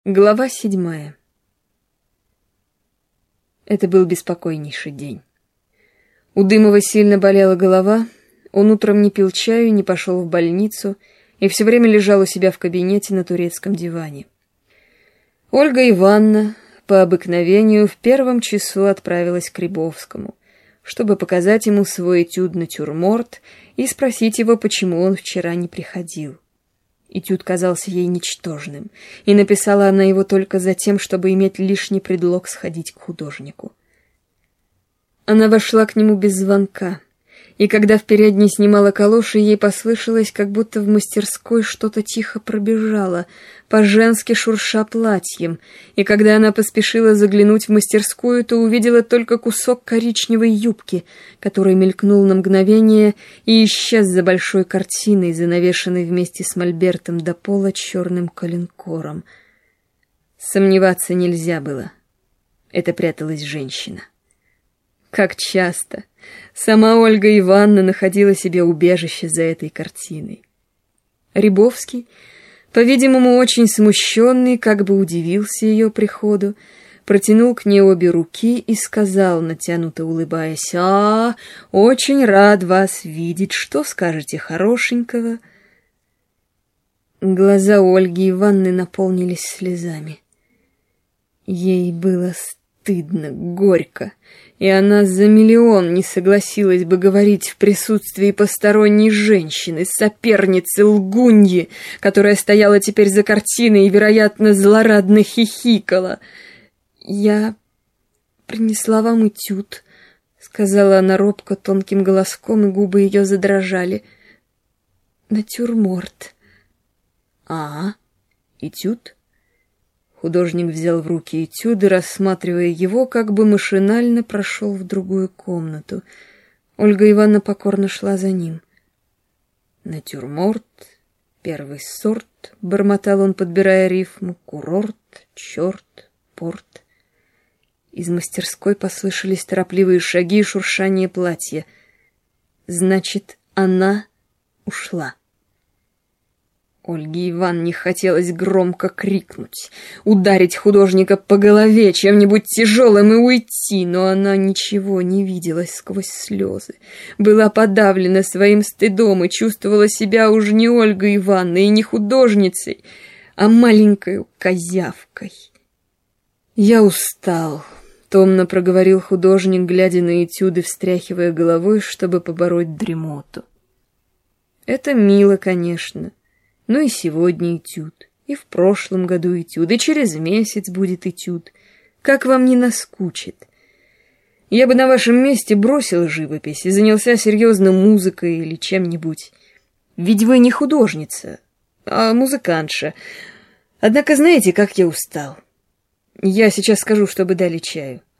Глава 7. Это был беспокойнейший день. У Дымова сильно болела голова, он утром не пил чаю, не пошел в больницу и все время лежал у себя в кабинете на турецком диване. Ольга Ивановна по обыкновению в первом часу отправилась к Рябовскому, чтобы показать ему свой этюд-натюрморт и спросить его, почему он вчера не приходил. Этюд казался ей ничтожным, и написала она его только за тем, чтобы иметь лишний предлог сходить к художнику. Она вошла к нему без звонка, и когда в передней снимала калоши, ей послышалось, как будто в мастерской что-то тихо пробежало, по-женски шурша платьем, и когда она поспешила заглянуть в мастерскую, то увидела только кусок коричневой юбки, который мелькнул на мгновение и исчез за большой картиной, занавешенной вместе с мольбертом до пола черным коленкором. Сомневаться нельзя было. Это пряталась женщина. Как часто сама Ольга Ивановна находила себе убежище за этой картиной. Рябовский, по-видимому, очень смущенный, как бы удивился ее приходу, протянул к ней обе руки и сказал, натянуто улыбаясь: очень рад вас видеть. Что скажете хорошенького?» Глаза Ольги Ивановны наполнились слезами. Ей было стыдно, горько, и она за миллион не согласилась бы говорить в присутствии посторонней женщины, соперницы, лгуньи, которая стояла теперь за картиной и, вероятно, злорадно хихикала. «Я принесла вам этюд», — сказала она робко, тонким голоском, и губы ее задрожали. «Натюрморт». Этюд?» Художник взял в руки этюд и, рассматривая его, как бы машинально прошел в другую комнату. Ольга Ивановна покорно шла за ним. «Натюрморт, первый сорт», — бормотал он, подбирая рифму, «курорт, черт, порт». Из мастерской послышались торопливые шаги и шуршание платья. Значит, она ушла. Ольге Ивановне хотелось громко крикнуть, ударить художника по голове чем-нибудь тяжелым и уйти, но она ничего не видела сквозь слезы, была подавлена своим стыдом и чувствовала себя уже не Ольгой Ивановной и не художницей, а маленькой козявкой. «Я устал», — томно проговорил художник, глядя на этюды, встряхивая головой, чтобы побороть дремоту. «Это мило, конечно. Ну и сегодня этюд, и в прошлом году этюд, и через месяц будет этюд. Как вам не наскучит? Я бы на вашем месте бросил живопись и занялся серьезно музыкой или чем-нибудь. Ведь вы не художница, а музыкантша. Однако знаете, как я устал? Я сейчас скажу, чтобы дали чаю».